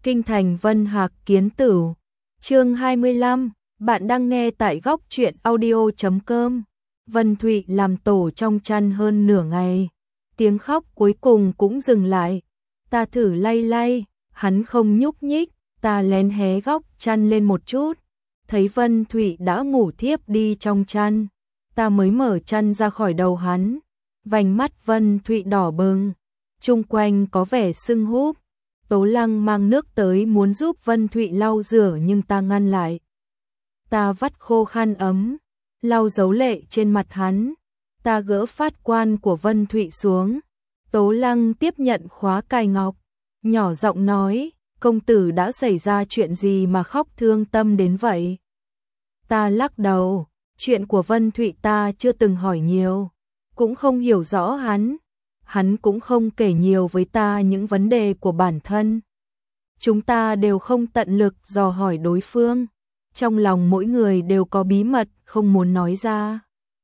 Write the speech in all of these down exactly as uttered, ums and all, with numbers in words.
Kinh thành Vân Hạc Kiến Tử. Chương hai mươi lăm, bạn đang nghe tại góc truyện audio chấm com. Vân Thụy làm tổ trong chăn hơn nửa ngày. Tiếng khóc cuối cùng cũng dừng lại. Ta thử lay lay, hắn không nhúc nhích, ta lén hé góc chăn lên một chút. Thấy Vân Thụy đã ngủ thiếp đi trong chăn. Ta mới mở chăn ra khỏi đầu hắn. Vành mắt Vân Thụy đỏ bừng, chung quanh có vẻ sưng húp. Tố Lăng mang nước tới muốn giúp Vân Thụy lau rửa nhưng ta ngăn lại. Ta vắt khô khăn ấm, lau dấu lệ trên mặt hắn. Ta gỡ phát quan của Vân Thụy xuống. Tố Lăng tiếp nhận khóa cài ngọc, nhỏ giọng nói, công tử đã xảy ra chuyện gì mà khóc thương tâm đến vậy? Ta lắc đầu, chuyện của Vân Thụy ta chưa từng hỏi nhiều, cũng không hiểu rõ hắn. Hắn cũng không kể nhiều với ta những vấn đề của bản thân. Chúng ta đều không tận lực dò hỏi đối phương. Trong lòng mỗi người đều có bí mật không muốn nói ra.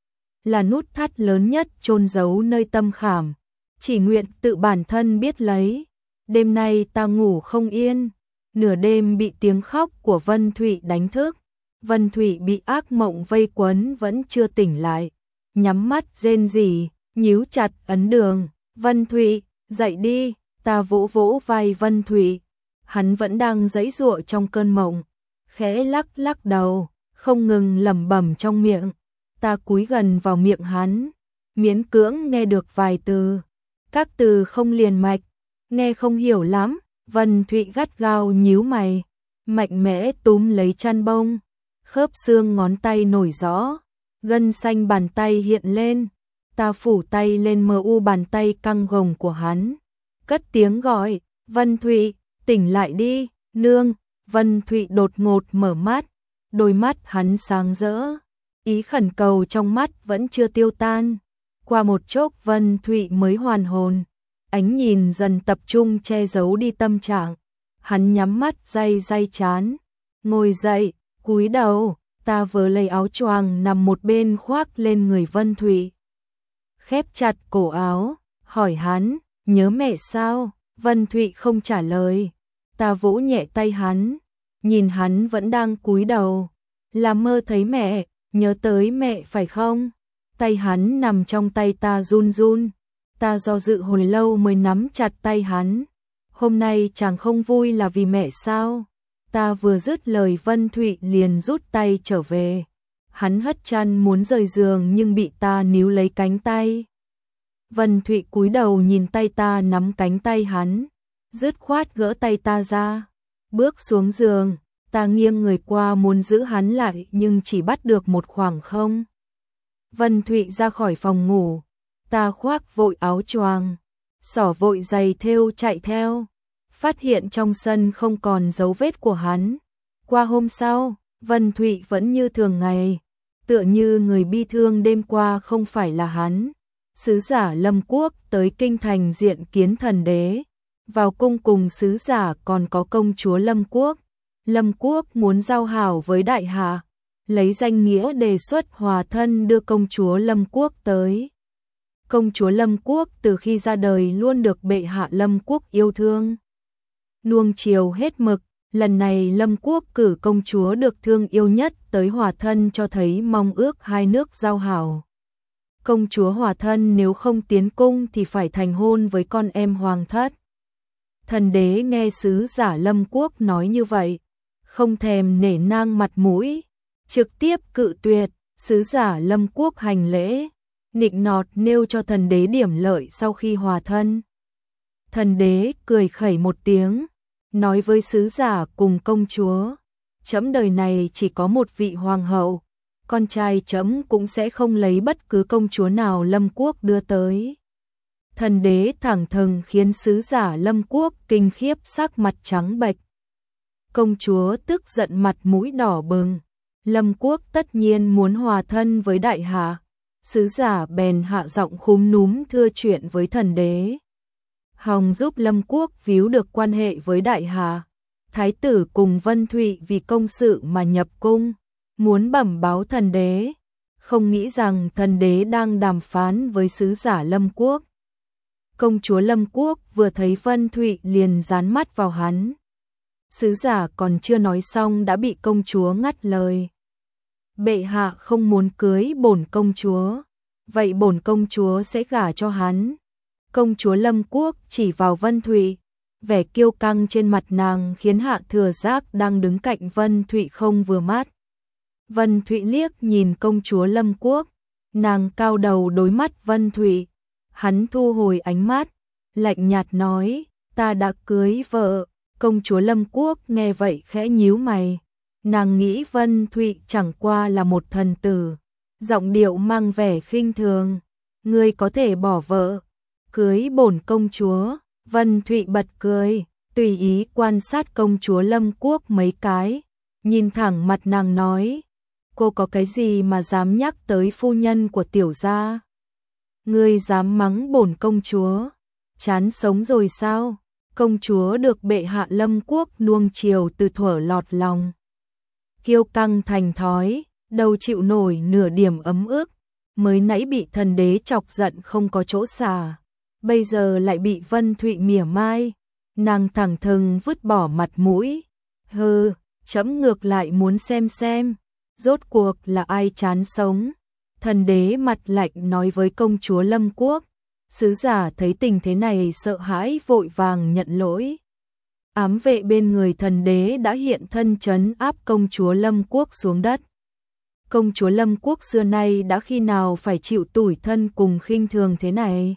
Là nút thắt lớn nhất chôn giấu nơi tâm khảm. Chỉ nguyện tự bản thân biết lấy. Đêm nay ta ngủ không yên. Nửa đêm bị tiếng khóc của Vân Thụy đánh thức. Vân Thụy bị ác mộng vây quấn vẫn chưa tỉnh lại. Nhắm mắt rên rỉ, nhíu chặt ấn đường. Vân Thụy, dậy đi, ta vỗ vỗ vai Vân Thụy. Hắn vẫn đang giãy giụa trong cơn mộng, khẽ lắc lắc đầu, không ngừng lẩm bẩm trong miệng. Ta cúi gần vào miệng hắn, miễn cưỡng nghe được vài từ. Các từ không liền mạch, nghe không hiểu lắm. Vân Thụy gắt gao nhíu mày, mạnh mẽ túm lấy chăn bông. Khớp xương ngón tay nổi rõ, gân xanh bàn tay hiện lên. Ta phủ tay lên mờ u bàn tay căng gồng của hắn, cất tiếng gọi, Vân Thụy, tỉnh lại đi, nương. Vân Thụy đột ngột mở mắt, đôi mắt hắn sáng rỡ, ý khẩn cầu trong mắt vẫn chưa tiêu tan. Qua một chốc Vân Thụy mới hoàn hồn, ánh nhìn dần tập trung che giấu đi tâm trạng. Hắn nhắm mắt day day chán, ngồi dậy, cúi đầu, ta vớ lấy áo choàng nằm một bên khoác lên người Vân Thụy. Khép chặt cổ áo, hỏi hắn, nhớ mẹ sao? Vân Thụy không trả lời. Ta vỗ nhẹ tay hắn, nhìn hắn vẫn đang cúi đầu. Là mơ thấy mẹ, nhớ tới mẹ phải không? Tay hắn nằm trong tay ta run run. Ta do dự hồi lâu mới nắm chặt tay hắn. Hôm nay chàng không vui là vì mẹ sao? Ta vừa dứt lời Vân Thụy liền rút tay trở về. Hắn hất chăn muốn rời giường nhưng bị ta níu lấy cánh tay. Vân Thụy cúi đầu nhìn tay ta nắm cánh tay hắn, dứt khoát gỡ tay ta ra, bước xuống giường. Ta nghiêng người qua muốn giữ hắn lại nhưng chỉ bắt được một khoảng không. Vân Thụy ra khỏi phòng ngủ, ta khoác vội áo choàng, xỏ vội giày thêu chạy theo, phát hiện trong sân không còn dấu vết của hắn. Qua hôm sau, Vân Thụy vẫn như thường ngày, tựa như người bi thương đêm qua không phải là hắn. Sứ giả Lâm Quốc tới kinh thành diện kiến thần đế. Vào cung cùng sứ giả còn có công chúa Lâm Quốc. Lâm Quốc muốn giao hảo với đại hạ, lấy danh nghĩa đề xuất hòa thân đưa công chúa Lâm Quốc tới. Công chúa Lâm Quốc từ khi ra đời luôn được bệ hạ Lâm Quốc yêu thương, nuông chiều hết mực. Lần này Lâm Quốc cử công chúa được thương yêu nhất tới hòa thân cho thấy mong ước hai nước giao hảo. Công chúa hòa thân nếu không tiến cung thì phải thành hôn với con em hoàng thất. Thần đế nghe sứ giả Lâm Quốc nói như vậy, không thèm nể nang mặt mũi, trực tiếp cự tuyệt. Sứ giả Lâm Quốc hành lễ, nịnh nọt nêu cho thần đế điểm lợi sau khi hòa thân. Thần đế cười khẩy một tiếng, nói với sứ giả cùng công chúa, trẫm đời này chỉ có một vị hoàng hậu, con trai trẫm cũng sẽ không lấy bất cứ công chúa nào Lâm Quốc đưa tới. Thần đế thẳng thừng khiến sứ giả Lâm Quốc kinh khiếp, sắc mặt trắng bệch. Công chúa tức giận mặt mũi đỏ bừng. Lâm Quốc tất nhiên muốn hòa thân với đại hạ. Sứ giả bèn hạ giọng khúm núm thưa chuyện với thần đế, hòng giúp Lâm Quốc víu được quan hệ với đại hạ. Thái tử cùng Vân Thụy vì công sự mà nhập cung, muốn bẩm báo thần đế, không nghĩ rằng thần đế đang đàm phán với sứ giả Lâm Quốc. Công chúa Lâm Quốc vừa thấy Vân Thụy liền dán mắt vào hắn. Sứ giả còn chưa nói xong đã bị công chúa ngắt lời. Bệ hạ không muốn cưới bổn công chúa, vậy bổn công chúa sẽ gả cho hắn. Công chúa Lâm Quốc chỉ vào Vân Thụy, vẻ kiêu căng trên mặt nàng khiến Hạ Thừa Giác đang đứng cạnh Vân Thụy không vừa mắt. Vân Thụy liếc nhìn công chúa Lâm Quốc, nàng cao đầu đối mắt Vân Thụy, hắn thu hồi ánh mắt, lạnh nhạt nói, ta đã cưới vợ. Công chúa Lâm Quốc nghe vậy khẽ nhíu mày, nàng nghĩ Vân Thụy chẳng qua là một thần tử, giọng điệu mang vẻ khinh thường, ngươi có thể bỏ vợ, cưới bổn công chúa. Vân Thụy bật cười, tùy ý quan sát công chúa Lâm Quốc mấy cái, nhìn thẳng mặt nàng nói, cô có cái gì mà dám nhắc tới phu nhân của tiểu gia? Ngươi dám mắng bổn công chúa, chán sống rồi sao? Công chúa được bệ hạ Lâm Quốc nuông chiều từ thuở lọt lòng. Kiêu căng thành thói, đâu chịu nổi nửa điểm ấm ức, mới nãy bị thần đế chọc giận không có chỗ xả, bây giờ lại bị Vân Thụy mỉa mai, nàng thẳng thừng vứt bỏ mặt mũi. Hừ, trẫm ngược lại muốn xem xem, rốt cuộc là ai chán sống. Thần đế mặt lạnh nói với công chúa Lâm Quốc. Sứ giả thấy tình thế này sợ hãi vội vàng nhận lỗi. Ám vệ bên người thần đế đã hiện thân trấn áp công chúa Lâm Quốc xuống đất. Công chúa Lâm Quốc xưa nay đã khi nào phải chịu tủi thân cùng khinh thường thế này.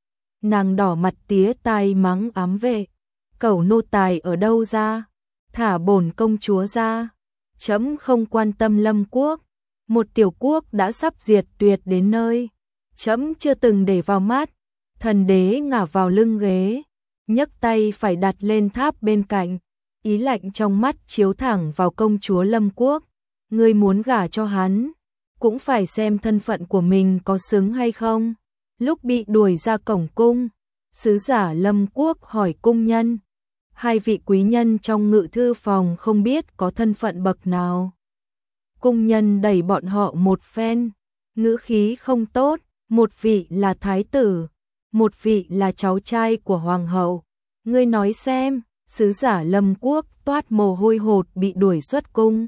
Nàng đỏ mặt tía tai mắng ám vệ, cẩu nô tài ở đâu ra, thả bổn công chúa ra. Trẫm không quan tâm Lâm Quốc, một tiểu quốc đã sắp diệt tuyệt đến nơi, trẫm chưa từng để vào mắt. Thần đế ngả vào lưng ghế, nhấc tay phải đặt lên tháp bên cạnh, ý lạnh trong mắt chiếu thẳng vào công chúa Lâm Quốc. Ngươi muốn gả cho hắn, cũng phải xem thân phận của mình có xứng hay không. Lúc bị đuổi ra cổng cung, sứ giả Lâm Quốc hỏi cung nhân, hai vị quý nhân trong ngự thư phòng không biết có thân phận bậc nào. Cung nhân đẩy bọn họ một phen, ngữ khí không tốt, một vị là thái tử, một vị là cháu trai của hoàng hậu. Ngươi nói xem. Sứ giả Lâm Quốc toát mồ hôi hột bị đuổi xuất cung.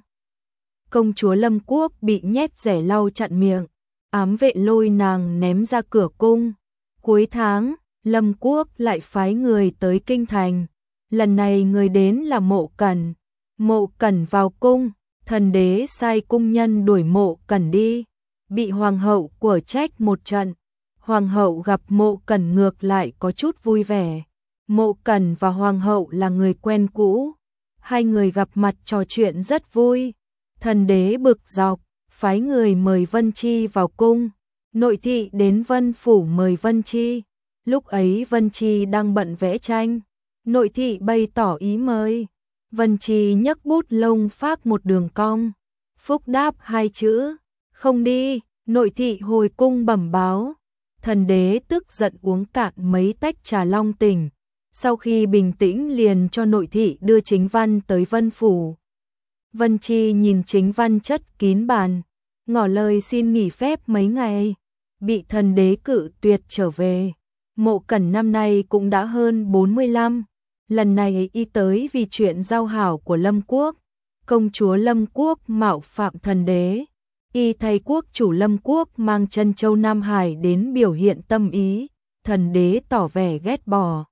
Công chúa Lâm Quốc bị nhét rẻ lau chặn miệng, ám vệ lôi nàng ném ra cửa cung. Cuối tháng, Lâm Quốc lại phái người tới kinh thành. Lần này người đến là Mộ Cẩn. Mộ Cẩn vào cung, thần đế sai cung nhân đuổi Mộ Cẩn đi, bị hoàng hậu của trách một trận. Hoàng hậu gặp Mộ Cẩn ngược lại có chút vui vẻ. Mộ Cẩn và hoàng hậu là người quen cũ, hai người gặp mặt trò chuyện rất vui. Thần đế bực dọc, phái người mời Vân Chi vào cung. Nội thị đến Vân phủ mời Vân Chi. Lúc ấy Vân Chi đang bận vẽ tranh, nội thị bày tỏ ý mời. Vân Chi nhấc bút lông phác một đường cong, phúc đáp hai chữ, không đi. Nội thị hồi cung bẩm báo. Thần đế tức giận uống cạn mấy tách trà long tỉnh. Sau khi bình tĩnh liền cho nội thị đưa chính văn tới Vân phủ. Vân Chi nhìn chính văn chất kín bàn, ngỏ lời xin nghỉ phép mấy ngày, bị thần đế cự tuyệt trở về. Mộ Cẩn năm nay cũng đã hơn bốn mươi lăm, lần này y tới vì chuyện giao hảo của Lâm Quốc. Công chúa Lâm Quốc mạo phạm thần đế, y thay quốc chủ Lâm Quốc mang chân châu Nam Hải đến biểu hiện tâm ý, thần đế tỏ vẻ ghét bỏ.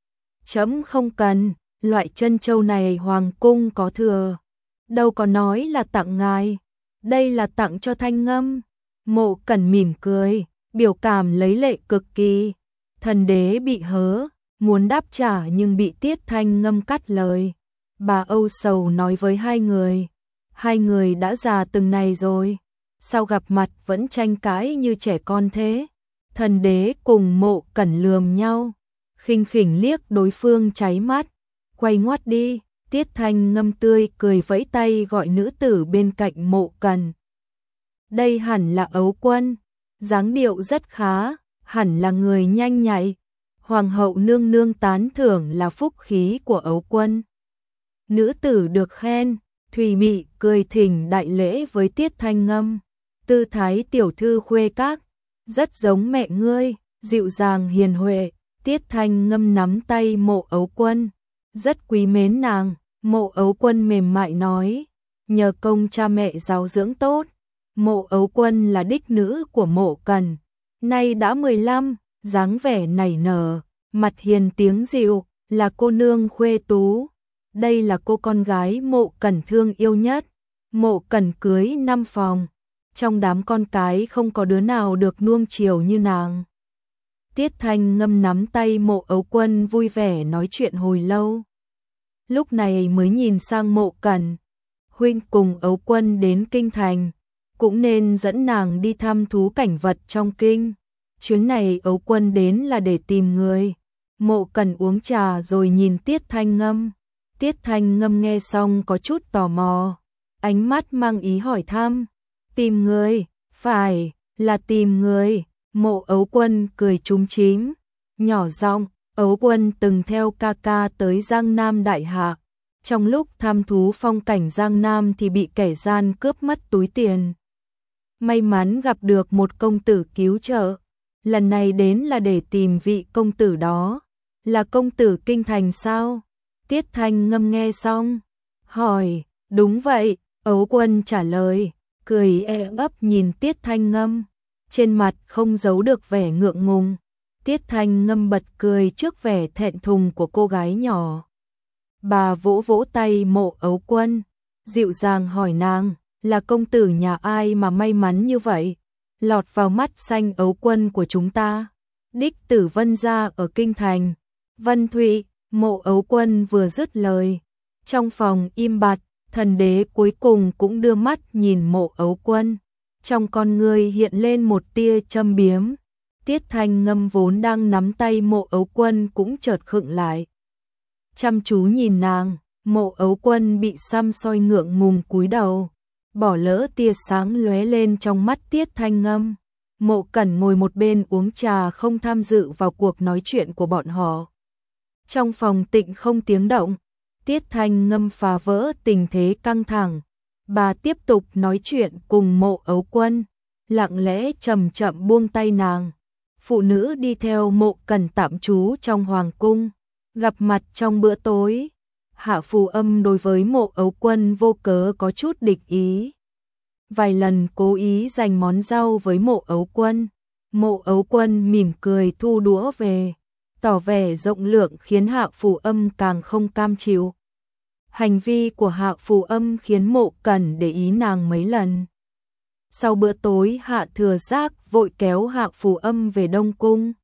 Chấm không cần, loại chân châu này hoàng cung có thừa, đâu có nói là tặng ngài, đây là tặng cho Thanh Ngâm. Mộ Cẩn mỉm cười, biểu cảm lấy lệ cực kỳ. Thần đế bị hớ, muốn đáp trả nhưng bị Tiết Thanh Ngâm cắt lời. Bà âu sầu nói với hai người, hai người đã già từng này rồi, sao gặp mặt vẫn tranh cãi như trẻ con thế. Thần đế cùng Mộ Cẩn lườm nhau, khinh khỉnh liếc đối phương cháy mắt, quay ngoắt đi. Tiết Thanh Ngâm tươi cười vẫy tay gọi nữ tử bên cạnh Mộ Cẩn. Đây hẳn là Ấu Quân, dáng điệu rất khá, hẳn là người nhanh nhạy. Hoàng hậu nương nương tán thưởng là phúc khí của Ấu Quân. Nữ tử được khen, thùy mị cười thỉnh đại lễ với Tiết Thanh Ngâm. Tư thái tiểu thư khuê các, rất giống mẹ ngươi, dịu dàng hiền huệ. Tiết Thanh Ngâm nắm tay Mộ Ấu Quân, rất quý mến nàng. Mộ Ấu Quân mềm mại nói, nhờ công cha mẹ giáo dưỡng tốt. Mộ Ấu Quân là đích nữ của Mộ Cẩn, nay đã mười lăm, dáng vẻ nảy nở, mặt hiền tiếng dịu, là cô nương khuê tú. Đây là cô con gái Mộ Cẩn thương yêu nhất. Mộ Cẩn cưới năm phòng, trong đám con cái không có đứa nào được nuông chiều như nàng. Tiết Thanh Ngâm nắm tay Mộ Ấu Quân vui vẻ nói chuyện hồi lâu. Lúc này mới nhìn sang Mộ Cẩn, huynh cùng Ấu Quân đến kinh thành, cũng nên dẫn nàng đi thăm thú cảnh vật trong kinh. Chuyến này Ấu Quân đến là để tìm người. Mộ Cẩn uống trà rồi nhìn Tiết Thanh Ngâm. Tiết Thanh Ngâm nghe xong có chút tò mò, ánh mắt mang ý hỏi thăm. Tìm người, phải, là tìm người. Mộ Ấu Quân cười chúm chím, nhỏ giọng, Ấu Quân từng theo ca ca tới Giang Nam Đại Hạ. Trong lúc thăm thú phong cảnh Giang Nam thì bị kẻ gian cướp mất túi tiền. May mắn gặp được một công tử cứu trợ. Lần này đến là để tìm vị công tử đó. Là công tử kinh thành sao? Tiết Thanh Ngâm nghe xong, hỏi, đúng vậy. Ấu Quân trả lời, cười e ấp nhìn Tiết Thanh Ngâm, trên mặt không giấu được vẻ ngượng ngùng. Tiết Thanh Ngâm bật cười trước vẻ thẹn thùng của cô gái nhỏ. Bà vỗ vỗ tay Mộ Ấu Quân, dịu dàng hỏi nàng, là công tử nhà ai mà may mắn như vậy, lọt vào mắt xanh Ấu Quân của chúng ta. Đích tử Vân gia ở kinh thành. Vân Thụy. Mộ Ấu Quân vừa dứt lời, trong phòng im bặt. Thần đế cuối cùng cũng đưa mắt nhìn Mộ Ấu Quân, trong con người hiện lên một tia châm biếm. Tiết Thanh Ngâm vốn đang nắm tay Mộ Ấu Quân cũng chợt khựng lại, chăm chú nhìn nàng. Mộ Ấu Quân bị xăm soi ngượng ngùng cúi đầu, bỏ lỡ tia sáng lóe lên trong mắt Tiết Thanh Ngâm. Mộ Cẩn ngồi một bên uống trà không tham dự vào cuộc nói chuyện của bọn họ. Trong phòng tịnh không tiếng động. Tiết Thanh Ngâm phá vỡ tình thế căng thẳng. Bà tiếp tục nói chuyện cùng Mộ Ấu Quân, lặng lẽ chậm chậm buông tay nàng. Phụ nữ đi theo Mộ Cẩn tạm trú trong hoàng cung, gặp mặt trong bữa tối. Hạ Phù Âm đối với Mộ Ấu Quân vô cớ có chút địch ý. Vài lần cố ý dành món rau với Mộ Ấu Quân. Mộ Ấu Quân mỉm cười thu đũa về, tỏ vẻ rộng lượng khiến Hạ Phù Âm càng không cam chịu. Hành vi của Hạ Phù Âm khiến Mộ Cẩn để ý nàng mấy lần. Sau bữa tối Hạ Thừa Giác vội kéo Hạ Phù Âm về Đông Cung.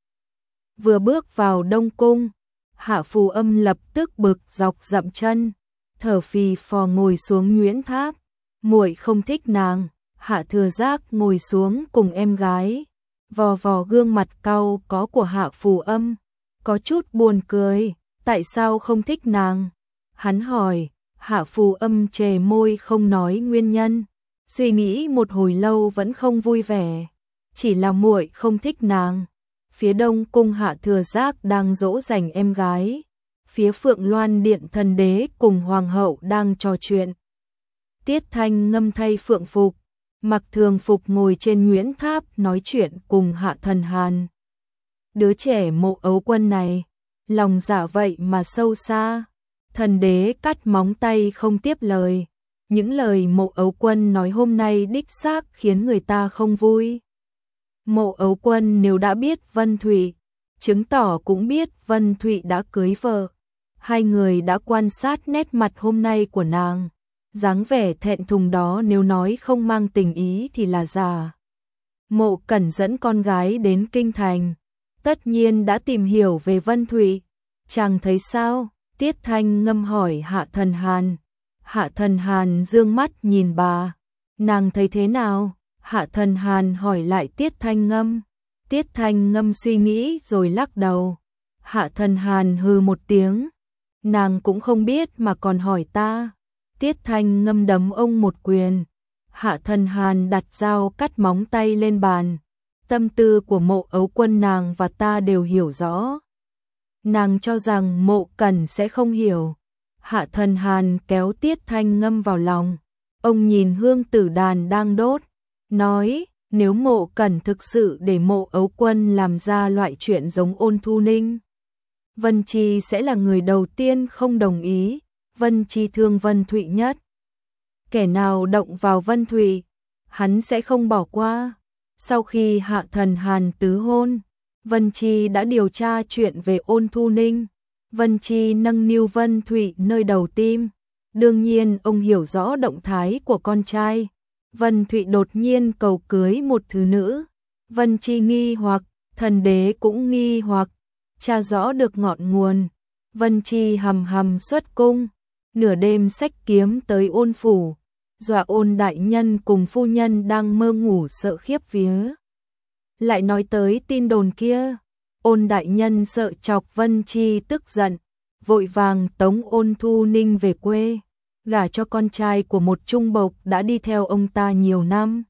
Vừa bước vào Đông Cung, Hạ Phù Âm lập tức bực dọc dậm chân, thở phì phò ngồi xuống nhuyễn tháp. Muội không thích nàng. Hạ Thừa Giác ngồi xuống cùng em gái, vò vò gương mặt cau có của Hạ Phù Âm, có chút buồn cười. Tại sao không thích nàng? Hắn hỏi. Hạ Phù Âm chề môi không nói nguyên nhân, suy nghĩ một hồi lâu vẫn không vui vẻ. Chỉ là muội không thích nàng. Phía Đông Cung Hạ Thừa Giác đang dỗ dành em gái. Phía Phượng Loan Điện thần đế cùng hoàng hậu đang trò chuyện. Tiết Thanh Ngâm thay phượng phục, mặc thường phục ngồi trên nhuyễn tháp nói chuyện cùng Hạ Thần Hàn. Đứa trẻ Mộ Ấu Quân này, lòng dạ vậy mà sâu xa. Thần đế cắt móng tay không tiếp lời. Những lời Mộ Ấu Quân nói hôm nay đích xác khiến người ta không vui. Mộ Ấu Quân nếu đã biết Vân Thụy, chứng tỏ cũng biết Vân Thụy đã cưới vợ. Hai người đã quan sát nét mặt hôm nay của nàng. Dáng vẻ thẹn thùng đó nếu nói không mang tình ý thì là giả. Mộ Cẩn dẫn con gái đến kinh thành, tất nhiên đã tìm hiểu về Vân Thụy. Chàng thấy sao? Tiết Thanh Ngâm hỏi Hạ Thần Hàn. Hạ Thần Hàn dương mắt nhìn bà. Nàng thấy thế nào? Hạ Thần Hàn hỏi lại Tiết Thanh Ngâm. Tiết Thanh Ngâm suy nghĩ rồi lắc đầu. Hạ Thần Hàn hừ một tiếng. Nàng cũng không biết mà còn hỏi ta. Tiết Thanh Ngâm đấm ông một quyền. Hạ Thần Hàn đặt dao cắt móng tay lên bàn. Tâm tư của Mộ Ấu Quân nàng và ta đều hiểu rõ. Nàng cho rằng Mộ Cẩn sẽ không hiểu. Hạ Thần Hàn kéo Tiết Thanh Ngâm vào lòng. Ông nhìn hương tử đàn đang đốt, nói, nếu Mộ Cẩn thực sự để Mộ Ấu Quân làm ra loại chuyện giống Ôn Thu Ninh, Vân Chi sẽ là người đầu tiên không đồng ý. Vân Chi thương Vân Thụy nhất. Kẻ nào động vào Vân Thụy, hắn sẽ không bỏ qua. Sau khi Hạ Thần Hàn tứ hôn, Vân Chi đã điều tra chuyện về Ôn Thu Ninh. Vân Chi nâng niu Vân Thụy nơi đầu tim. Đương nhiên ông hiểu rõ động thái của con trai. Vân Thụy đột nhiên cầu cưới một thứ nữ. Vân Chi nghi hoặc, thần đế cũng nghi hoặc, tra rõ được ngọn nguồn. Vân Chi hầm hầm xuất cung, nửa đêm xách kiếm tới Ôn phủ, dọa Ôn đại nhân cùng phu nhân đang mơ ngủ sợ khiếp vía. Lại nói tới tin đồn kia, Ôn đại nhân sợ chọc Vân Chi tức giận, vội vàng tống Ôn Thu Ninh về quê, gả cho con trai của một trung bộc đã đi theo ông ta nhiều năm.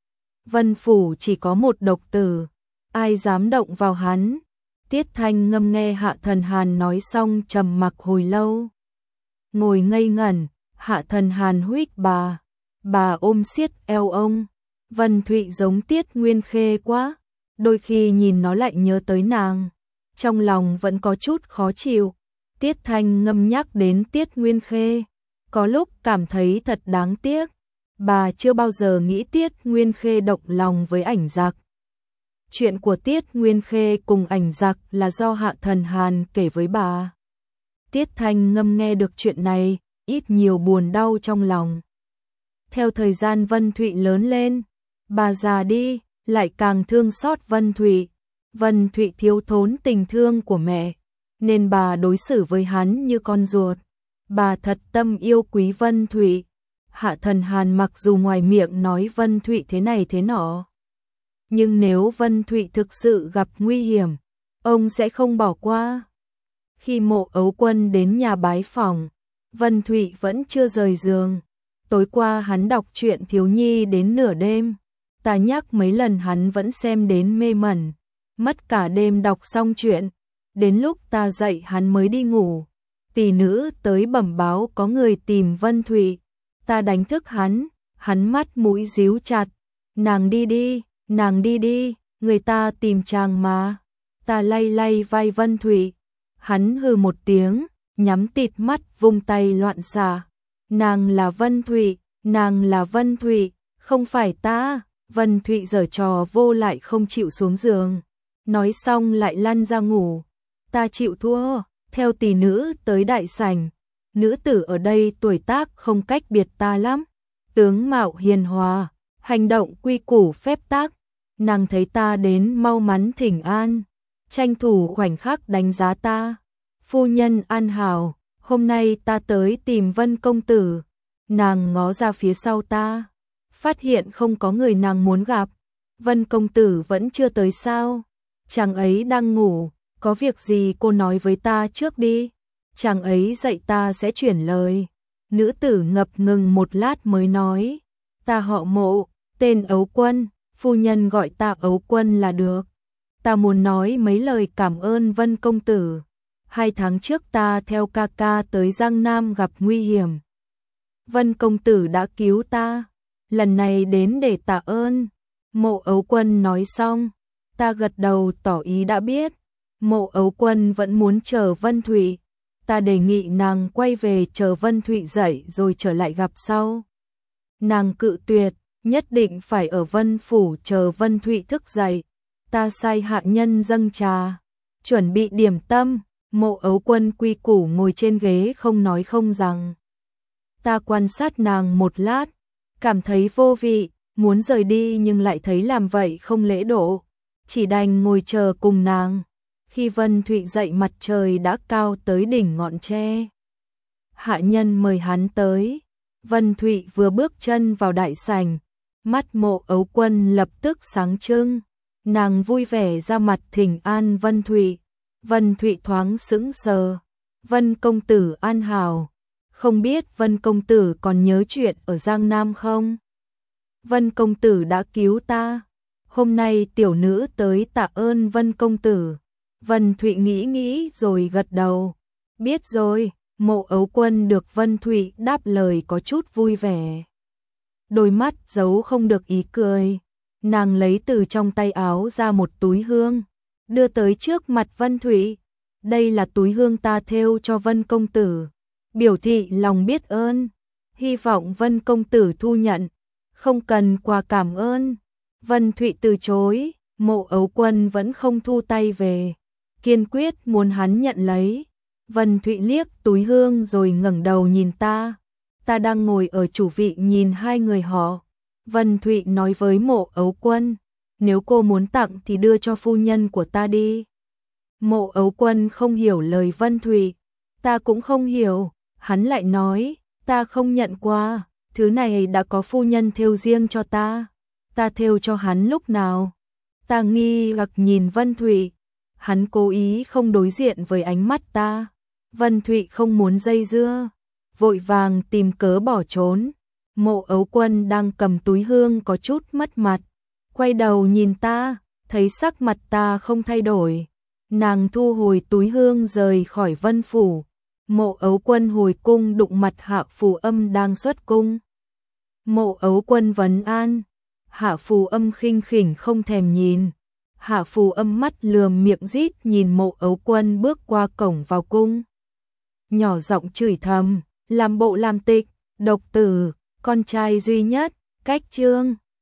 Vân phủ chỉ có một độc tử, ai dám động vào hắn. Tiết Thanh Ngâm nghe Hạ Thần Hàn nói xong trầm mặc hồi lâu. Ngồi ngây ngẩn, Hạ Thần Hàn huých bà, bà ôm siết eo ông. Vân Thụy giống Tiết Nguyên Khê quá, đôi khi nhìn nó lại nhớ tới nàng, trong lòng vẫn có chút khó chịu. Tiết Thanh Ngâm nhắc đến Tiết Nguyên Khê, có lúc cảm thấy thật đáng tiếc. Bà chưa bao giờ nghĩ Tiết Nguyên Khê động lòng với ảnh giặc. Chuyện của Tiết Nguyên Khê cùng ảnh giặc là do Hạ Thần Hàn kể với bà. Tiết Thanh Ngâm nghe được chuyện này, ít nhiều buồn đau trong lòng. Theo thời gian Vân Thụy lớn lên, bà già đi, lại càng thương xót Vân Thụy. Vân Thụy thiếu thốn tình thương của mẹ, nên bà đối xử với hắn như con ruột. Bà thật tâm yêu quý Vân Thụy. Hạ Thần Hàn mặc dù ngoài miệng nói Vân Thụy thế này thế nọ, nhưng nếu Vân Thụy thực sự gặp nguy hiểm, ông sẽ không bỏ qua. Khi Mộ Ấu Quân đến nhà bái phỏng, Vân Thụy vẫn chưa rời giường. Tối qua hắn đọc truyện thiếu nhi đến nửa đêm, ta nhắc mấy lần hắn vẫn xem đến mê mẩn, mất cả đêm đọc xong truyện. Đến lúc ta dậy hắn mới đi ngủ. Tỷ nữ tới bẩm báo có người tìm Vân Thụy. Ta đánh thức hắn, hắn mắt mũi díu chặt. Nàng đi đi, nàng đi đi, người ta tìm chàng mà. Ta lay lay vai Vân Thụy. Hắn hừ một tiếng, nhắm tịt mắt vung tay loạn xạ. Nàng là Vân Thụy, nàng là Vân Thụy, không phải ta. Vân Thụy giở trò vô lại không chịu xuống giường. Nói xong lại lăn ra ngủ. Ta chịu thua, theo tỷ nữ tới đại sảnh. Nữ tử ở đây tuổi tác không cách biệt ta lắm. Tướng mạo hiền hòa, hành động quy củ phép tắc. Nàng thấy ta đến mau mắn thỉnh an, tranh thủ khoảnh khắc đánh giá ta. Phu nhân an hảo, hôm nay ta tới tìm Vân công tử. Nàng ngó ra phía sau ta, phát hiện không có người nàng muốn gặp. Vân công tử vẫn chưa tới sao? Chàng ấy đang ngủ, có việc gì cô nói với ta trước đi. Chàng ấy dạy ta sẽ chuyển lời. Nữ tử ngập ngừng một lát mới nói, ta họ Mộ, tên Ấu Quân, phu nhân gọi ta Ấu Quân là được. Ta muốn nói mấy lời cảm ơn Vân công tử. Hai tháng trước ta theo ca ca tới Giang Nam gặp nguy hiểm. Vân công tử đã cứu ta, lần này đến để tạ ơn. Mộ Ấu Quân nói xong, ta gật đầu tỏ ý đã biết. Mộ Ấu Quân vẫn muốn chờ Vân Thụy. Ta đề nghị nàng quay về chờ Vân Thụy dậy rồi trở lại gặp sau. Nàng cự tuyệt, nhất định phải ở Vân phủ chờ Vân Thụy thức dậy. Ta sai hạ nhân dâng trà, chuẩn bị điểm tâm. Mộ Ấu Quân quy củ ngồi trên ghế không nói không rằng. Ta quan sát nàng một lát, cảm thấy vô vị, muốn rời đi nhưng lại thấy làm vậy không lễ độ, chỉ đành ngồi chờ cùng nàng. Khi Vân Thụy dậy mặt trời đã cao tới đỉnh ngọn tre. Hạ nhân mời hắn tới. Vân Thụy vừa bước chân vào đại sảnh, mắt Mộ Ấu Quân lập tức sáng trưng. Nàng vui vẻ ra mặt thỉnh an Vân Thụy. Vân Thụy thoáng sững sờ. Vân công tử an hảo. Không biết Vân công tử còn nhớ chuyện ở Giang Nam không? Vân công tử đã cứu ta. Hôm nay tiểu nữ tới tạ ơn Vân công tử. Vân Thụy nghĩ nghĩ rồi gật đầu. Biết rồi. Mộ Ấu Quân được Vân Thụy đáp lời có chút vui vẻ. Đôi mắt giấu không được ý cười. Nàng lấy từ trong tay áo ra một túi hương, đưa tới trước mặt Vân Thụy. Đây là túi hương ta thêu cho Vân công tử. biểu thị lòng biết ơn, hy vọng Vân công tử thu nhận, không cần quà cảm ơn. Vân Thụy từ chối, Mộ Ấu Quân vẫn không thu tay về, kiên quyết muốn hắn nhận lấy. Vân Thụy liếc túi hương rồi ngẩng đầu nhìn ta, ta đang ngồi ở chủ vị nhìn hai người họ. Vân Thụy nói với Mộ Ấu Quân, nếu cô muốn tặng thì đưa cho phu nhân của ta đi. Mộ Ấu Quân không hiểu lời Vân Thụy, ta cũng không hiểu, hắn lại nói, ta không nhận qua, thứ này đã có phu nhân thêu riêng cho ta, ta thêu cho hắn lúc nào. Ta nghi hoặc nhìn Vân Thụy, hắn cố ý không đối diện với ánh mắt ta. Vân Thụy không muốn dây dưa, vội vàng tìm cớ bỏ trốn. Mộ Ấu Quân đang cầm túi hương có chút mất mặt, quay đầu nhìn ta, thấy sắc mặt ta không thay đổi, nàng thu hồi túi hương rời khỏi Vân phủ. Mộ Ấu Quân hồi cung đụng mặt Hạ Phù Âm đang xuất cung. Mộ Ấu Quân vấn an, Hạ Phù Âm khinh khỉnh không thèm nhìn. Hạ Phù Âm mắt lườm miệng rít nhìn Mộ Ấu Quân bước qua cổng vào cung, nhỏ giọng chửi thầm, làm bộ làm tịch, độc tử, con trai duy nhất, cách chương.